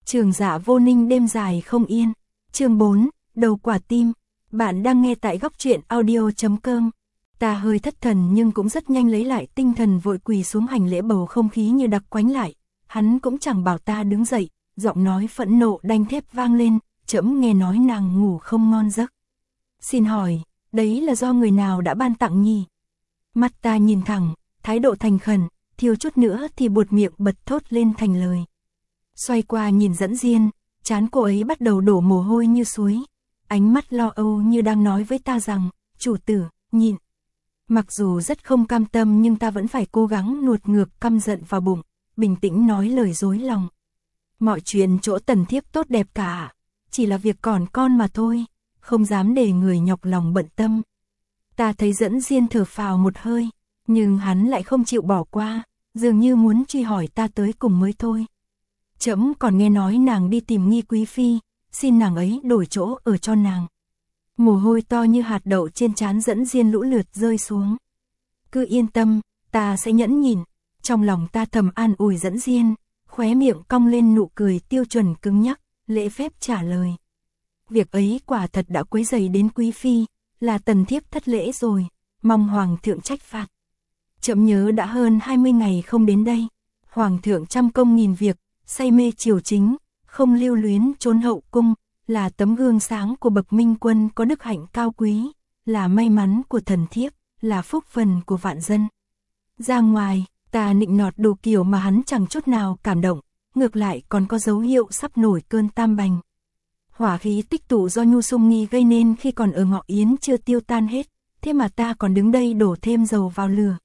Trường Dạ Vô Ninh đêm dài không yên. Chương 4, đầu quả tim. Bạn đang nghe tại góc truyện audio.com. Ta hơi thất thần nhưng cũng rất nhanh lấy lại tinh thần, vội quỳ xuống hành lễ, bầu không khí như đặc quánh lại. Hắn cũng chẳng bảo ta đứng dậy, giọng nói phẫn nộ đanh thép vang lên, trẫm nghe nói nàng ngủ không ngon giấc. Xin hỏi, đấy là do người nào đã ban tặng nhỉ? Mắt ta nhìn thẳng, thái độ thành khẩn, thiếu chút nữa thì buột miệng bật thốt lên thành lời. Xoay qua nhìn Dẫn Diên, trán cô ấy bắt đầu đổ mồ hôi như suối, ánh mắt lo âu như đang nói với ta rằng, chủ tử, nhịn. Mặc dù rất không cam tâm nhưng ta vẫn phải cố gắng nuốt ngược căm giận vào bụng, bình tĩnh nói lời dối lòng. Mọi chuyện chỗ tần thiếp tốt đẹp cả, chỉ là việc còn con mà thôi, không dám để người nhọc lòng bận tâm. Ta thấy Dẫn Diên thở phào một hơi, nhưng hắn lại không chịu bỏ qua, dường như muốn truy hỏi ta tới cùng mới thôi. Trẫm còn nghe nói nàng đi tìm Nghi quý phi, xin nàng ấy đổi chỗ ở cho nàng. Mồ hôi to như hạt đậu trên trán Dẫn Diên lũ lượt rơi xuống. Cứ yên tâm, ta sẽ nhẫn nhịn. Trong lòng ta thầm an ủi Dẫn Diên, khóe miệng cong lên nụ cười tiêu chuẩn cứng nhắc, lễ phép trả lời. Việc ấy quả thật đã quấy rầy đến quý phi, là tần thiếp thất lễ rồi, mong hoàng thượng trách phạt. Trẫm nhớ đã hơn 20 ngày không đến đây, hoàng thượng trăm công nghìn việc, say mê triều chính, không lưu luyến trốn hậu cung, là tấm gương sáng của bậc minh quân có đức hạnh cao quý, là may mắn của thần thiếp, là phúc phần của vạn dân. Ra ngoài, ta nịnh nọt đủ kiểu mà hắn chẳng chút nào cảm động, ngược lại còn có dấu hiệu sắp nổi cơn tam bành. Hỏa khí tích tụ do Nhu Sung Nghi gây nên khi còn ở Ngọ Yến chưa tiêu tan hết, thế mà ta còn đứng đây đổ thêm dầu vào lửa.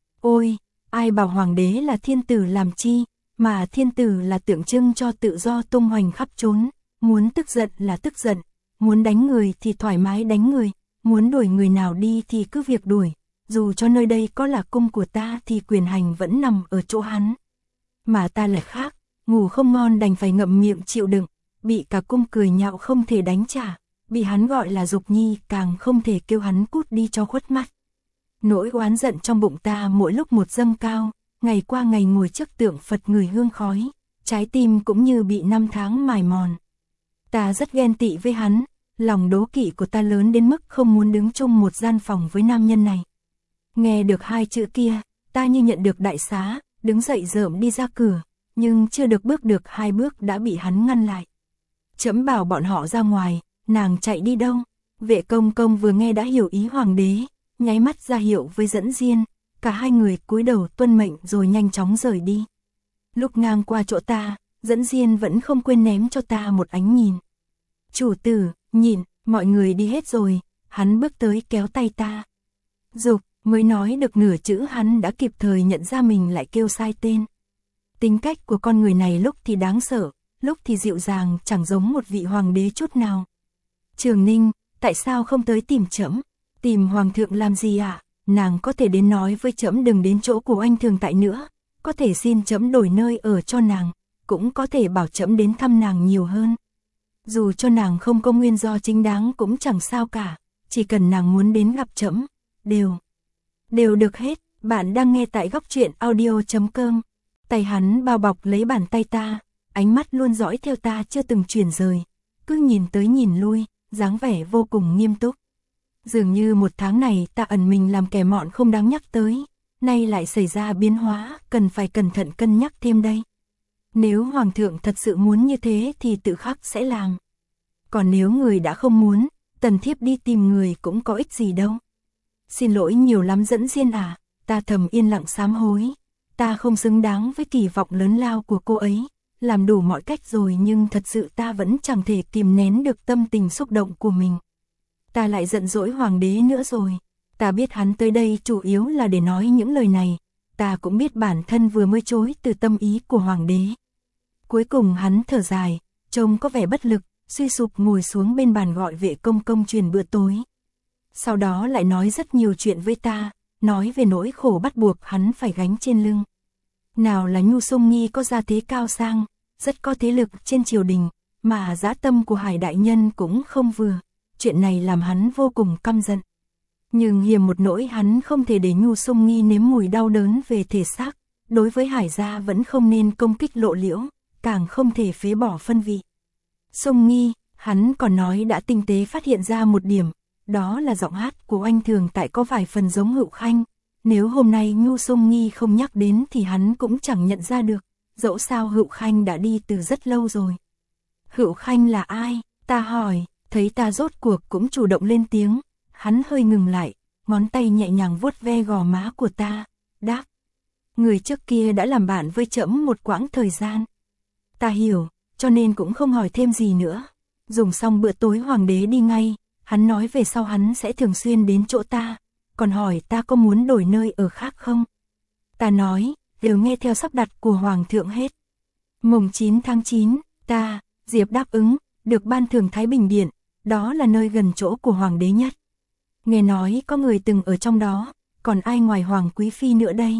Ôi, ai bảo hoàng đế là thiên tử làm chi, mà thiên tử là tượng trưng cho tự do tung hoành khắp trốn, muốn tức giận là tức giận, muốn đánh người thì thoải mái đánh người, muốn đuổi người nào đi thì cứ việc đuổi, dù cho nơi đây có là cung của ta thì quyền hành vẫn nằm ở chỗ hắn. Mà ta lại khác, ngủ không ngon đành phải ngậm miệng chịu đựng, bị cả cung cười nhạo không thể đánh trả, bị hắn gọi là Dục Nhi càng không thể kêu hắn cút đi cho khuất mắt. Nỗi oán giận trong bụng ta mỗi lúc một dâng cao, ngày qua ngày ngồi trước tượng Phật ngửi hương khói, trái tim cũng như bị năm tháng mài mòn. Ta rất ghen tị với hắn, lòng đố kỵ của ta lớn đến mức không muốn đứng chung một gian phòng với nam nhân này. Nghe được hai chữ kia, ta như nhận được đại xá, đứng dậy rợm đi ra cửa, nhưng chưa được bước được 2 bước đã bị hắn ngăn lại. Trẫm bảo bọn họ ra ngoài, nàng chạy đi đâu? Vệ công công vừa nghe đã hiểu ý hoàng đế, nháy mắt ra hiệu với Dẫn Diên, cả hai người cúi đầu tuân mệnh rồi nhanh chóng rời đi. Lúc ngang qua chỗ ta, Dẫn Diên vẫn không quên ném cho ta một ánh nhìn. Chủ tử, nhìn, mọi người đi hết rồi, hắn bước tới kéo tay ta. Dục, mới nói được nửa chữ hắn đã kịp thời nhận ra mình lại kêu sai tên. Tính cách của con người này lúc thì đáng sợ, lúc thì dịu dàng, chẳng giống một vị hoàng đế chút nào. Trường Ninh, tại sao không tới tìm trẫm? Tìm hoàng thượng làm gì ạ? Nàng có thể đến nói với trẫm đừng đến chỗ của anh Thường Tại nữa, có thể xin trẫm đổi nơi ở cho nàng, cũng có thể bảo trẫm đến thăm nàng nhiều hơn. Dù cho nàng không có nguyên do chính đáng cũng chẳng sao cả, chỉ cần nàng muốn đến gặp trẫm, đều được hết. Bạn đang nghe tại góc truyện audio.com. Tay hắn bao bọc lấy bàn tay ta, ánh mắt luôn dõi theo ta chưa từng chuyển rời, cứ nhìn tới nhìn lui, dáng vẻ vô cùng nghiêm túc. Dường như một tháng này ta ẩn mình làm kẻ mọn không đáng nhắc tới, nay lại xảy ra biến hóa, cần phải cẩn thận cân nhắc thêm đây. Nếu hoàng thượng thật sự muốn như thế thì tự khắc sẽ làm. Còn nếu người đã không muốn, tần thiếp đi tìm người cũng có ích gì đâu. Xin lỗi nhiều lắm Dẫn Diên à, ta thầm yên lặng sám hối. Ta không xứng đáng với kỳ vọng lớn lao của cô ấy, làm đủ mọi cách rồi nhưng thật sự ta vẫn chẳng thể kìm nén được tâm tình xúc động của mình. Ta lại giận dỗi hoàng đế nữa rồi. Ta biết hắn tới đây chủ yếu là để nói những lời này, ta cũng biết bản thân vừa mới chối từ tâm ý của hoàng đế. Cuối cùng hắn thở dài, trông có vẻ bất lực, suy sụp ngồi xuống bên bàn gọi Vệ công công truyền bữa tối. Sau đó lại nói rất nhiều chuyện với ta, nói về nỗi khổ bắt buộc hắn phải gánh trên lưng. Nào là Nhu Sung Nghi có gia thế cao sang, rất có thế lực trên triều đình, mà dã tâm của Hải đại nhân cũng không vừa. Chuyện này làm hắn vô cùng căm giận. Nhưng hiềm một nỗi hắn không thể để Nhu Sung Nghi nếm mùi đau đớn về thể xác, đối với Hải gia vẫn không nên công kích lộ liễu, càng không thể phế bỏ phân vị. Sông Nghi, hắn còn nói đã tinh tế phát hiện ra một điểm, đó là giọng hát của Oanh Thường tại có vài phần giống Hữu Khanh. Nếu hôm nay Nhu Sông Nghi không nhắc đến thì hắn cũng chẳng nhận ra được, dẫu sao Hữu Khanh đã đi từ rất lâu rồi. Hữu Khanh là ai? Ta hỏi, thấy ta rốt cuộc cũng chủ động lên tiếng, hắn hơi ngừng lại, ngón tay nhẹ nhàng vuốt ve gò má của ta, đáp. Người trước kia đã làm bạn với trẫm một quãng thời gian. Ta hiểu, cho nên cũng không hỏi thêm gì nữa. Dùng xong bữa tối hoàng đế đi ngay, hắn nói về sau hắn sẽ thường xuyên đến chỗ ta, còn hỏi ta có muốn đổi nơi ở khác không. Ta nói, đều nghe theo sắp đặt của hoàng thượng hết. Mùng 9 tháng 9, Diệp đáp ứng, được ban thưởng Thái Bình Điện, đó là nơi gần chỗ của hoàng đế nhất. Nghe nói có người từng ở trong đó, còn ai ngoài hoàng quý phi nữa đây.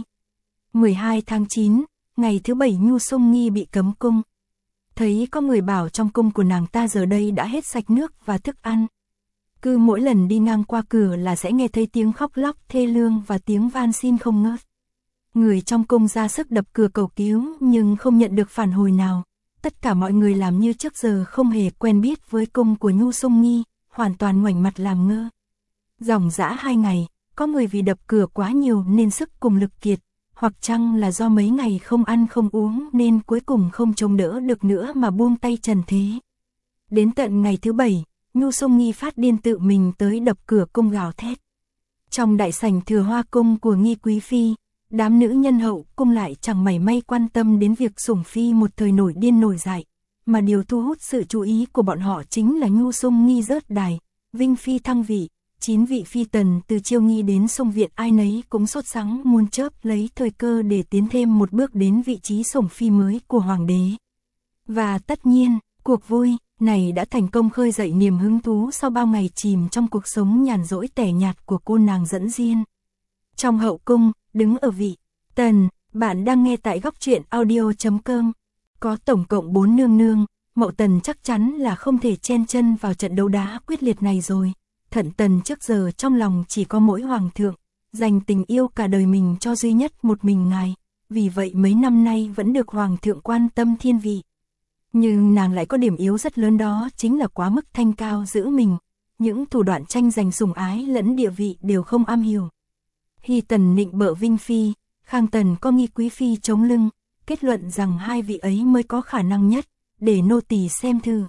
12 tháng 9, ngày thứ 7 Nhu Sông Nghi bị cấm cung. Thấy có người bảo trong cung của nàng ta giờ đây đã hết sạch nước và thức ăn. Cứ mỗi lần đi ngang qua cửa là sẽ nghe thấy tiếng khóc lóc thê lương và tiếng van xin không ngớt. Người trong cung ra sức đập cửa cầu cứu nhưng không nhận được phản hồi nào. Tất cả mọi người làm như trước giờ không hề quen biết với cung của Nhu Sông Nghi, hoàn toàn ngoảnh mặt làm ngơ. Dòng dã 2 ngày, có người vì đập cửa quá nhiều nên sức cùng lực kiệt, hoặc chăng là do mấy ngày không ăn không uống nên cuối cùng không chống đỡ được nữa mà buông tay trần thế. Đến tận ngày thứ 7, Nhu Sông Nghi phát điên tự mình tới đập cửa cung gào thét. Trong đại sảnh Thừa Hoa cung của Nghi quý phi, đám nữ nhân hậu cung lại chẳng mảy may quan tâm đến việc sủng phi một thời nổi điên nổi dại, mà điều thu hút sự chú ý của bọn họ chính là Nhu Sông Nghi rớt đài, vinh phi thăng vị. 9 vị phi tần từ Chiêu Nghi đến Sông Viện ai nấy cũng sốt sắng muôn chớp lấy thời cơ để tiến thêm một bước đến vị trí sủng phi mới của hoàng đế. Và tất nhiên, cuộc vui này đã thành công khơi dậy niềm hứng thú sau bao ngày chìm trong cuộc sống nhàn rỗi tẻ nhạt của cô nàng dẫn diên. Trong hậu cung, đứng ở vị tần, bạn đang nghe tại góc truyện audio.com. Có tổng cộng 4 nương nương, Mậu Tần chắc chắn là không thể chen chân vào trận đấu đá quyết liệt này rồi. Thận Tần trước giờ trong lòng chỉ có mỗi hoàng thượng, dành tình yêu cả đời mình cho duy nhất một mình ngài, vì vậy mấy năm nay vẫn được hoàng thượng quan tâm thiên vị. Nhưng nàng lại có điểm yếu rất lớn, đó chính là quá mức thanh cao giữ mình, những thủ đoạn tranh giành sủng ái lẫn địa vị đều không am hiểu. Hy Tần nịnh bợ Vinh phi, Khang Tần có Nghi quý phi chống lưng, kết luận rằng hai vị ấy mới có khả năng nhất, để nô tỳ xem thử.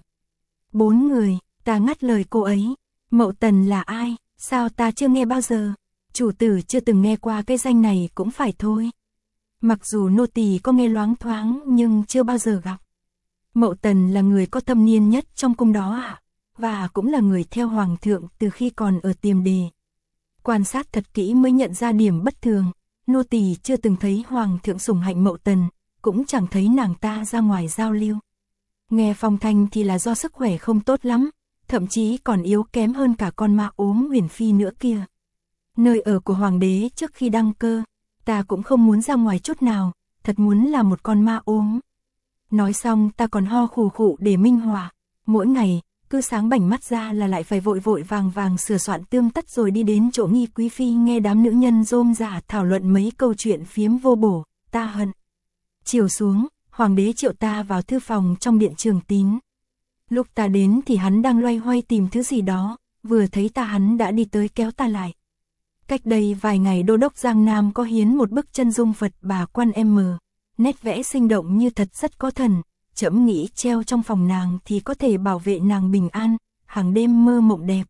4 người, ta ngắt lời cô ấy. Mậu Tần là ai, sao ta chưa nghe bao giờ, chủ tử chưa từng nghe qua cái danh này cũng phải thôi. Mặc dù nô tỳ có nghe loáng thoáng nhưng chưa bao giờ gặp. Mậu Tần là người có thâm niên nhất trong cung đó ạ, và cũng là người theo hoàng thượng từ khi còn ở Tiềm Đề. Quan sát thật kỹ mới nhận ra điểm bất thường, nô tỳ chưa từng thấy hoàng thượng sủng hạnh Mậu Tần, cũng chẳng thấy nàng ta ra ngoài giao lưu. Nghe phong thanh thì là do sức khỏe không tốt lắm, thậm chí còn yếu kém hơn cả con ma ốm Huyền phi nữa kia. Nơi ở của hoàng đế trước khi đăng cơ, ta cũng không muốn ra ngoài chút nào, thật muốn là một con ma ốm. Nói xong ta còn ho khù khụ để minh họa, mỗi ngày, cứ sáng bảnh mắt ra là lại phải vội vội vàng vàng sửa soạn tươm tất rồi đi đến chỗ Nghi quý phi nghe đám nữ nhân rôm rả thảo luận mấy câu chuyện phiếm vô bổ, ta hận. Chiều xuống, hoàng đế triệu ta vào thư phòng trong điện Trường Tín. Lúc ta đến thì hắn đang loay hoay tìm thứ gì đó, vừa thấy ta hắn đã đi tới kéo ta lại. Cách đây vài ngày đô đốc Giang Nam có hiến một bức chân dung Phật Bà Quan M, nét vẽ sinh động như thật rất có thần, trẫm nghĩ treo trong phòng nàng thì có thể bảo vệ nàng bình an, hàng đêm mơ mộng đẹp.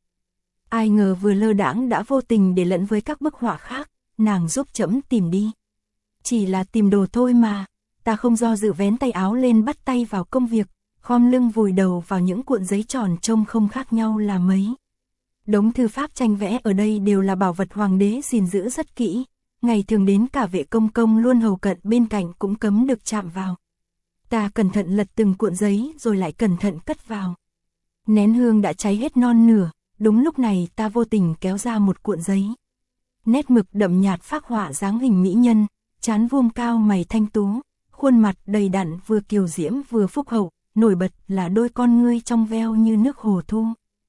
Ai ngờ vừa lơ đãng đã vô tình để lẫn với các bức họa khác, nàng giúp trẫm tìm đi. Chỉ là tìm đồ thôi mà, ta không do dự vén tay áo lên bắt tay vào công việc, khom lưng vùi đầu vào những cuộn giấy tròn trông không khác nhau là mấy. Đống thư pháp tranh vẽ ở đây đều là bảo vật hoàng đế gìn giữ rất kỹ, ngày thường đến cả vệ công công luôn hầu cận bên cạnh cũng cấm được chạm vào. Ta cẩn thận lật từng cuộn giấy rồi lại cẩn thận cất vào. Nén hương đã cháy hết non nửa, đúng lúc này ta vô tình kéo ra một cuộn giấy. Nét mực đậm nhạt phác họa dáng hình mỹ nhân, trán vuông cao mày thanh tú, khuôn mặt đầy đặn vừa kiều diễm vừa phúc hậu, nổi bật là đôi con ngươi trong veo như nước hồ thu.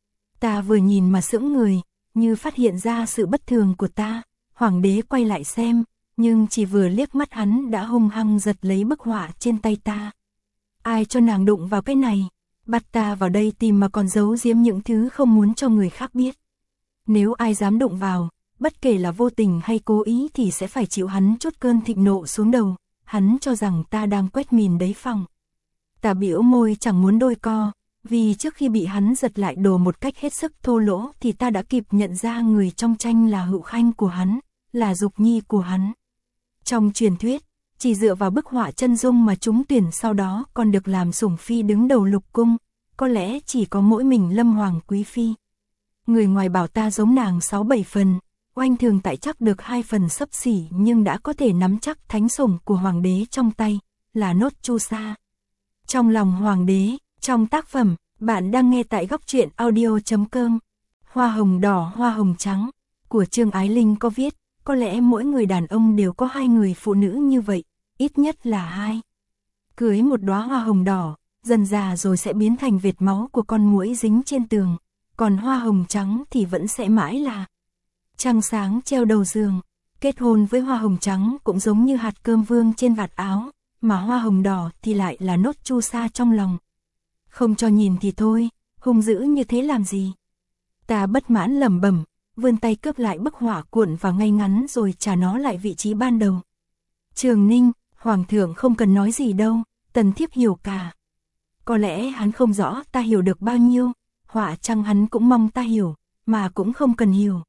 Ta vừa nhìn mà sững người, như phát hiện ra sự bất thường của ta, hoàng đế quay lại xem, nhưng chỉ vừa liếc mắt hắn đã hung hăng giật lấy bức họa trên tay ta. ai cho nàng đụng vào cái này, bắt ta vào đây tìm mà còn giấu giếm những thứ không muốn cho người khác biết. Nếu ai dám đụng vào, bất kể là vô tình hay cố ý thì sẽ phải chịu hắn chút cơn thịnh nộ xuống đầu, hắn cho rằng ta đang quét mìn đấy phòng. Ta bĩu môi chẳng muốn đôi co, vì trước khi bị hắn giật lại đồ một cách hết sức thô lỗ thì ta đã kịp nhận ra người trong tranh là hữu khanh của hắn, là dục nhi của hắn. Trong truyền thuyết, chỉ dựa vào bức họa chân dung mà trúng tuyển sau đó còn được làm sủng phi đứng đầu lục cung, có lẽ chỉ có mỗi mình Lâm Hoàng Quý Phi. Người ngoài bảo ta giống nàng 6-7 phần, oanh thường tại chắc được 2 phần xấp xỉ nhưng đã có thể nắm chắc thánh sủng của hoàng đế trong tay, là nốt chu sa. Trong lòng hoàng đế, trong tác phẩm, bạn đang nghe tại góc truyện audio.com. Hoa hồng đỏ hoa hồng trắng, của Trương Ái Linh có viết, có lẽ mỗi người đàn ông đều có 2 người phụ nữ như vậy, ít nhất là 2. Cưới một đóa hoa hồng đỏ, dần già rồi sẽ biến thành vệt máu của con muỗi dính trên tường, còn hoa hồng trắng thì vẫn sẽ mãi là trăng sáng treo đầu giường. Kết hôn với hoa hồng trắng cũng giống như hạt cơm vương trên vạt áo, mà hoa hồng đỏ thì lại là nốt chu sa trong lòng. Không cho nhìn thì thôi, hung dữ như thế làm gì? Ta bất mãn lẩm bẩm, vươn tay cướp lại bức họa cuộn vào ngay ngắn rồi trả nó lại vị trí ban đầu. Trường Ninh, hoàng thượng không cần nói gì đâu, tần thiếp hiểu cả. Có lẽ hắn không rõ ta hiểu được bao nhiêu, họa chăng hắn cũng mong ta hiểu, mà cũng không cần hiểu.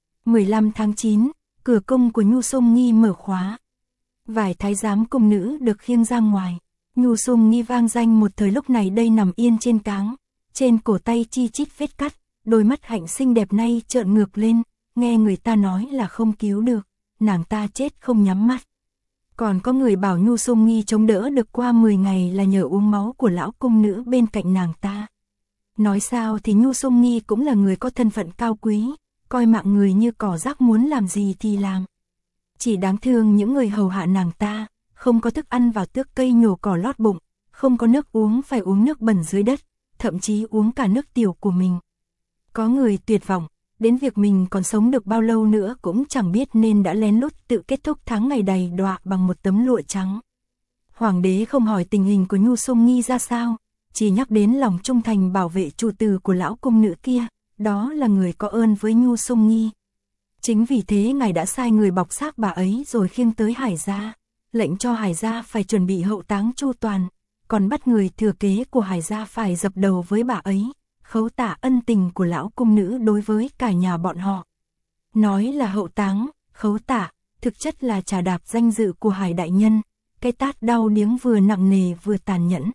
15 tháng 9, cửa cung của Nhu Sung Nghi mở khóa. Vài thái giám cung nữ được khiêng ra ngoài. Nhu Sung Nghi vang danh một thời lúc này đây nằm yên trên cáng, trên cổ tay chi chít vết cắt, đôi mắt hạnh xinh đẹp nay trợn ngược lên, nghe người ta nói là không cứu được, nàng ta chết không nhắm mắt. Còn có người bảo Nhu Sung Nghi chống đỡ được qua 10 ngày là nhờ uống máu của lão cung nữ bên cạnh nàng ta. Nói sao thì Nhu Sung Nghi cũng là người có thân phận cao quý, coi mạng người như cỏ rác muốn làm gì thì làm. Chỉ đáng thương những người hầu hạ nàng ta, không có thức ăn vào tước cây nhổ cỏ lót bụng, không có nước uống phải uống nước bẩn dưới đất, thậm chí uống cả nước tiểu của mình. Có người tuyệt vọng, đến việc mình còn sống được bao lâu nữa cũng chẳng biết nên đã lén lút tự kết thúc tháng ngày đầy đọa bằng một tấm lụa trắng. Hoàng đế không hỏi tình hình của Nhu Sung Nghi ra sao, chỉ nhắc đến lòng trung thành bảo vệ chủ tử của lão cung nữ kia, đó là người có ơn với Nhu Sung Nghi. Chính vì thế ngài đã sai người bọc xác bà ấy rồi khiêng tới Hải gia, lệnh cho Hải gia phải chuẩn bị hậu táng chu toàn, còn bắt người thừa kế của Hải gia phải dập đầu với bà ấy, khấu tạ ân tình của lão cung nữ đối với cả nhà bọn họ. Nói là hậu táng, khấu tạ, thực chất là trà đạp danh dự của Hải đại nhân, cái tát đau điếng vừa nặng nề vừa tàn nhẫn.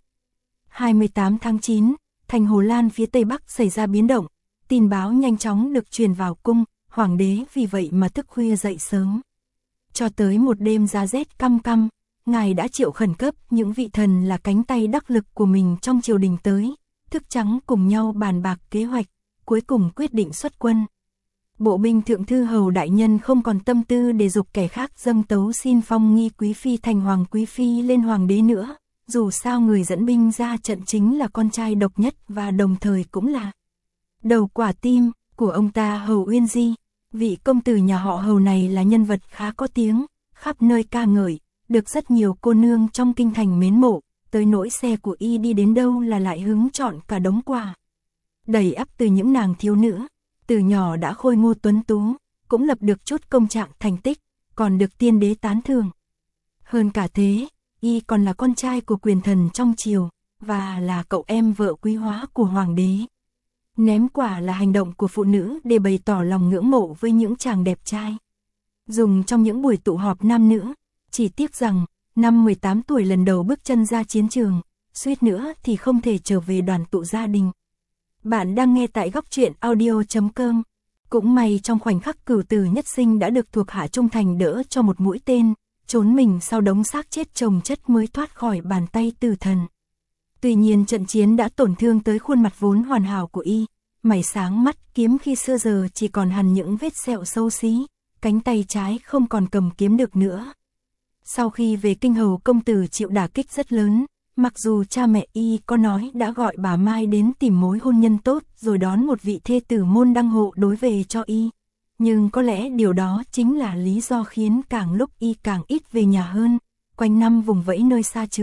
28 tháng 9, thành Hồ Lan phía tây bắc xảy ra biến động, tin báo nhanh chóng được truyền vào cung, hoàng đế vì vậy mà thức khuya dậy sớm. Cho tới một đêm giá rét căm căm, ngài đã triệu khẩn cấp những vị thần là cánh tay đắc lực của mình trong triều đình tới, thức trắng cùng nhau bàn bạc kế hoạch, cuối cùng quyết định xuất quân. Bộ binh thượng thư hầu đại nhân không còn tâm tư để giục kẻ khác dâng tấu xin phong Nghi quý phi thành hoàng quý phi lên hoàng đế nữa, dù sao người dẫn binh ra trận chính là con trai độc nhất và đồng thời cũng là đầu quả tim của ông ta Hầu Uyên Di. Vị công tử nhà họ Hầu này là nhân vật khá có tiếng, khắp nơi ca ngợi, được rất nhiều cô nương trong kinh thành mến mộ, tới nỗi xe của y đi đến đâu là lại hứng chọn cả đống quà. Đầy ắp từ những nàng thiếu nữ, từ nhỏ đã khôi ngô tuấn tú, cũng lập được chút công trạng thành tích, còn được tiên đế tán thưởng. Hơn cả thế, y còn là con trai của quyền thần trong triều, và là cậu em vợ quý hóa của hoàng đế. Ném quả là hành động của phụ nữ để bày tỏ lòng ngưỡng mộ với những chàng đẹp trai. Dùng trong những buổi tụ họp nam nữ, chỉ tiếc rằng, năm 18 tuổi lần đầu bước chân ra chiến trường, suýt nữa thì không thể trở về đoàn tụ gia đình. Bạn đang nghe tại góc truyện audio.com. Cũng may trong khoảnh khắc cửu tử nhất sinh đã được thuộc hạ trung thành đỡ cho một mũi tên, trốn mình sau đống xác chết chồng chất mới thoát khỏi bàn tay tử thần. Tuy nhiên trận chiến đã tổn thương tới khuôn mặt vốn hoàn hảo của y, mày sáng mắt kiếm khi xưa giờ chỉ còn hằn những vết sẹo xấu xí, cánh tay trái không còn cầm kiếm được nữa. Sau khi về kinh hầu công tử chịu đả kích rất lớn, mặc dù cha mẹ y có nói đã gọi bà Mai đến tìm mối hôn nhân tốt rồi đón một vị thê tử môn đăng hộ đối về cho y, nhưng có lẽ điều đó chính là lý do khiến càng lúc y càng ít về nhà hơn, quanh năm vùng vẫy nơi xa trường,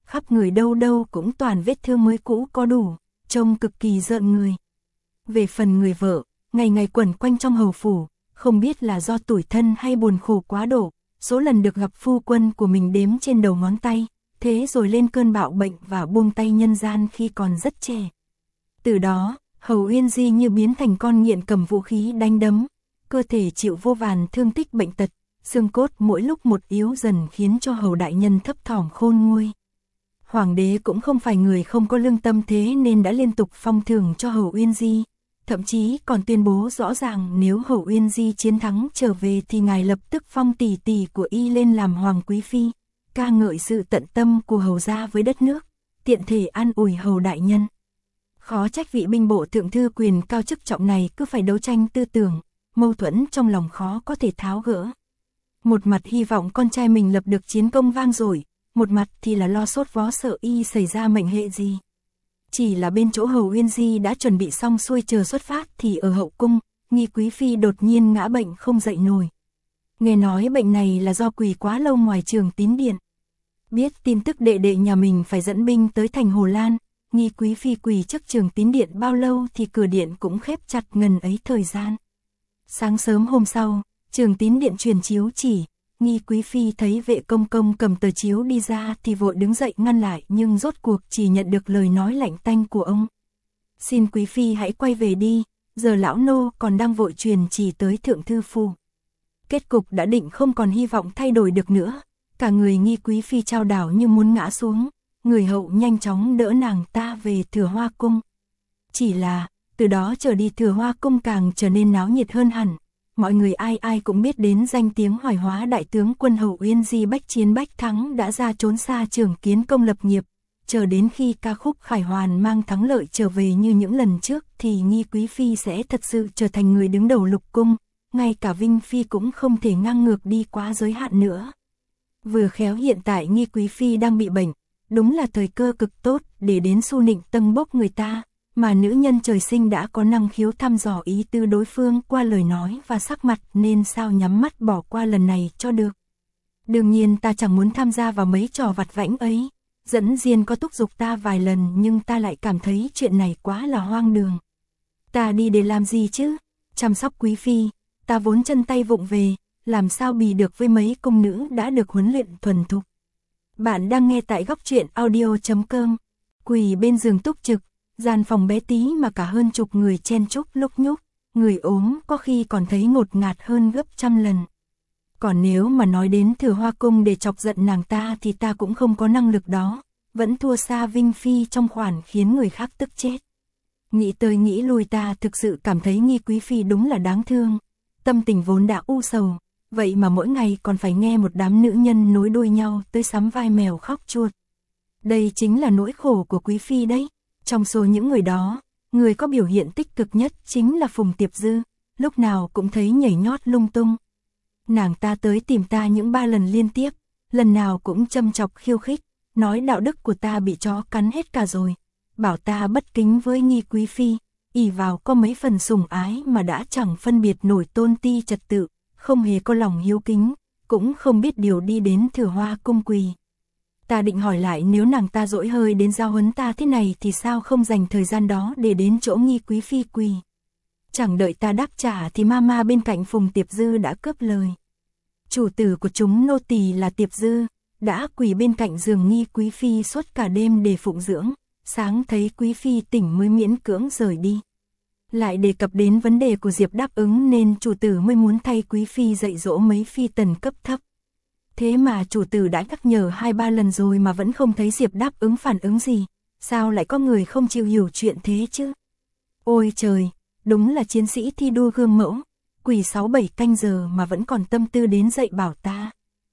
khắp người đâu đâu cũng toàn vết thương mới cũ có đủ, trông cực kỳ rợn người. Về phần người vợ, ngày ngày quẩn quanh trong hầu phủ, không biết là do tủi thân hay buồn khổ quá độ, số lần được gặp phu quân của mình đếm trên đầu ngón tay, thế rồi lên cơn bạo bệnh và buông tay nhân gian khi còn rất trẻ. Từ đó, Hầu Uyên Di như biến thành con nghiện cầm vũ khí đánh đấm, cơ thể chịu vô vàn thương tích bệnh tật, xương cốt mỗi lúc một yếu dần khiến cho Hầu đại nhân thấp thỏm khôn nguôi. Hoàng đế cũng không phải người không có lương tâm thế nên đã liên tục phong thưởng cho Hầu Uyên Di, thậm chí còn tuyên bố rõ ràng nếu Hầu Uyên Di chiến thắng trở về thì ngài lập tức phong tỷ tỷ của y lên làm hoàng quý phi, ca ngợi sự tận tâm của Hầu gia với đất nước, tiện thể an ủi Hầu đại nhân. Khó trách vị binh bộ thượng thư quyền cao chức trọng này cứ phải đấu tranh tư tưởng, mâu thuẫn trong lòng khó có thể tháo gỡ. Một mặt hy vọng con trai mình lập được chiến công vang dội, một mặt thì là lo sốt vó sợ y xảy ra mệnh hệ gì. Chỉ là bên chỗ Hầu Uyên Di đã chuẩn bị xong xuôi chờ xuất phát thì ở hậu cung, Nghi quý phi đột nhiên ngã bệnh không dậy nổi. Nghe nói bệnh này là do quỳ quá lâu ngoài Trường Tín Điện. Biết tin tức đệ đệ nhà mình phải dẫn binh tới thành Hồ Lan, Nghi quý phi quỳ trước Trường Tín Điện bao lâu thì cửa điện cũng khép chặt ngần ấy thời gian. Sáng sớm hôm sau, Trường Tín Điện truyền chiếu chỉ, Nghi quý phi thấy vệ công công cầm tờ chiếu đi ra thì vội đứng dậy ngăn lại nhưng rốt cuộc chỉ nhận được lời nói lạnh tanh của ông. Xin quý phi hãy quay về đi, giờ lão nô còn đang vội truyền chỉ tới thượng thư phủ. Kết cục đã định không còn hy vọng thay đổi được nữa, cả người Nghi quý phi chao đảo như muốn ngã xuống, người hậu nhanh chóng đỡ nàng ta về Thừa Hoa cung. Chỉ là, từ đó trở đi Thừa Hoa cung càng trở nên náo nhiệt hơn hẳn. Mọi người ai ai cũng biết đến danh tiếng hoài hóa đại tướng quân Hầu Uyên Di bách chiến bách thắng đã ra trốn xa Trường Kiến công lập nghiệp, chờ đến khi ca khúc Khải Hoàn mang thắng lợi trở về như những lần trước thì Nghi quý phi sẽ thật sự trở thành người đứng đầu lục cung, ngay cả Vinh phi cũng không thể ngang ngược đi quá giới hạn nữa. Vừa khéo hiện tại Nghi quý phi đang bị bệnh, đúng là thời cơ cực tốt để đến xu nịnh tâng bốc người ta. Mà nữ nhân trời sinh đã có năng khiếu thăm dò ý tư đối phương qua lời nói và sắc mặt nên sao nhắm mắt bỏ qua lần này cho được. Đương nhiên ta chẳng muốn tham gia vào mấy trò vặt vãnh ấy, dẫn Diên có thúc giục ta vài lần nhưng ta lại cảm thấy chuyện này quá là hoang đường. Ta đi để làm gì chứ? Chăm sóc quý phi, ta vốn chân tay vụng về, làm sao bì được với mấy cung nữ đã được huấn luyện thuần thục. Bạn đang nghe tại góc truyện audio.com, quỳ bên giường túc trực. Gian phòng bé tí mà cả hơn chục người chen chúc lúc nhúc, người ốm có khi còn thấy ngột ngạt hơn gấp trăm lần. Còn nếu mà nói đến Thừa Hoa cung để chọc giận nàng ta thì ta cũng không có năng lực đó, vẫn thua xa Vinh phi trong khoản khiến người khác tức chết. Nghĩ tới nghĩ lui ta thực sự cảm thấy Nghi quý phi đúng là đáng thương, tâm tình vốn đã u sầu, vậy mà mỗi ngày còn phải nghe một đám nữ nhân nối đuôi nhau tới sắm vai mèo khóc chuột. Đây chính là nỗi khổ của quý phi đấy. Trong số những người đó, người có biểu hiện tích cực nhất chính là Phùng Tiệp Dư, lúc nào cũng thấy nhảy nhót lung tung. Nàng ta tới tìm ta những 3 lần liên tiếp, lần nào cũng châm chọc khiêu khích, nói đạo đức của ta bị chó cắn hết cả rồi, bảo ta bất kính với Nghi quý phi, ỷ vào có mấy phần sủng ái mà đã chẳng phân biệt nổi tôn ti trật tự, không hề có lòng hiếu kính, cũng không biết điều đi đến Thừa Hoa cung quỳ. Ta định hỏi lại nếu nàng ta dỗi hơi đến giao huấn ta thế này thì sao không dành thời gian đó để đến chỗ Nghi quý phi quỳ. Chẳng đợi ta đáp trả thì mama bên cạnh Phùng Tiệp Dư đã cướp lời. Chủ tử của chúng nô tỳ là Tiệp Dư, đã quỳ bên cạnh giường Nghi quý phi suốt cả đêm để phụng dưỡng, sáng thấy quý phi tỉnh mới miễn cưỡng rời đi. Lại đề cập đến vấn đề của Diệp đáp ứng nên chủ tử mới muốn thay quý phi dạy dỗ mấy phi tần cấp thấp. Thế mà chủ tử đã nhắc nhở 2-3 lần rồi mà vẫn không thấy Diệp đáp ứng phản ứng gì, sao lại có người không chịu hiểu chuyện thế chứ? Ôi trời, đúng là chiến sĩ thi đua gương mẫu, quỳ 6-7 canh giờ mà vẫn còn tâm tư đến dạy bảo ta.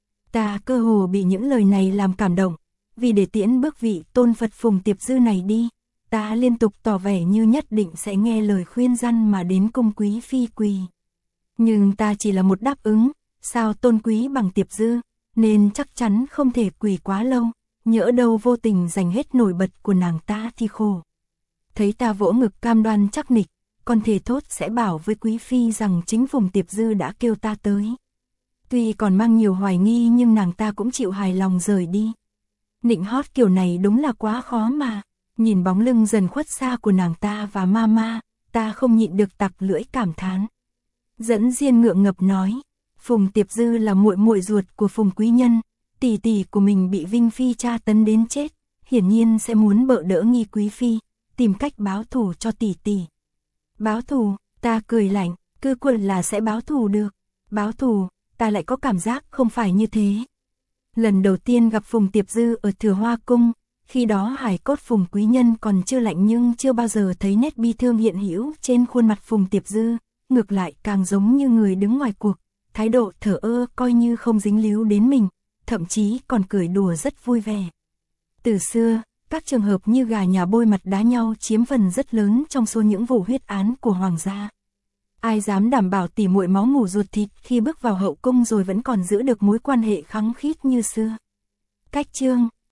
Ta cơ hồ bị những lời này làm cảm động, vì để tiễn bước vị tôn Phật Phùng Tiệp Dư này đi, ta liên tục tỏ vẻ như nhất định sẽ nghe lời khuyên răn mà đến cung quý phi quỳ. Nhưng ta chỉ là một đáp ứng, sao tôn quý bằng Tiệp Dư, nên chắc chắn không thể quỳ quá lâu, nhỡ đâu vô tình giành hết nổi bật của nàng ta thì khổ. Thấy ta vỗ ngực cam đoan chắc nịch, còn thề thốt sẽ bảo với quý phi rằng chính Phùng Tiệp Dư đã kêu ta tới. Tuy còn mang nhiều hoài nghi nhưng nàng ta cũng chịu hài lòng rời đi. Nịnh hót kiểu này đúng là quá khó mà. Nhìn bóng lưng dần khuất xa của nàng ta và mama, ta không nhịn được tặc lưỡi cảm thán. Dẫn Diên ngượng ngập nói, Phùng Tiệp Dư là muội muội ruột của Phùng Quý Nhân, tỷ tỷ của mình bị Vinh Phi tra tấn đến chết, hiển nhiên sẽ muốn bợ đỡ Nghi Quý Phi, tìm cách báo thù cho tỷ tỷ. Báo thù, ta cười lạnh, cứ quần là sẽ báo thù được. Báo thù, ta lại có cảm giác không phải như thế. Lần đầu tiên gặp Phùng Tiệp Dư ở Thừa Hoa Cung, khi đó hài cốt Phùng Quý Nhân còn chưa lạnh nhưng chưa bao giờ thấy nét bi thương hiện hữu trên khuôn mặt Phùng Tiệp Dư, ngược lại càng giống như người đứng ngoài cuộc, thái độ thờ ơ coi như không dính líu đến mình, thậm chí còn cười đùa rất vui vẻ. Từ xưa, các trường hợp như gà nhà bôi mặt đá nhau chiếm phần rất lớn trong số những vụ huyết án của hoàng gia. Ai dám đảm bảo tỉ muội máu mủ ruột thịt khi bước vào hậu cung rồi vẫn còn giữ được mối quan hệ khăng khít như xưa. Cách chương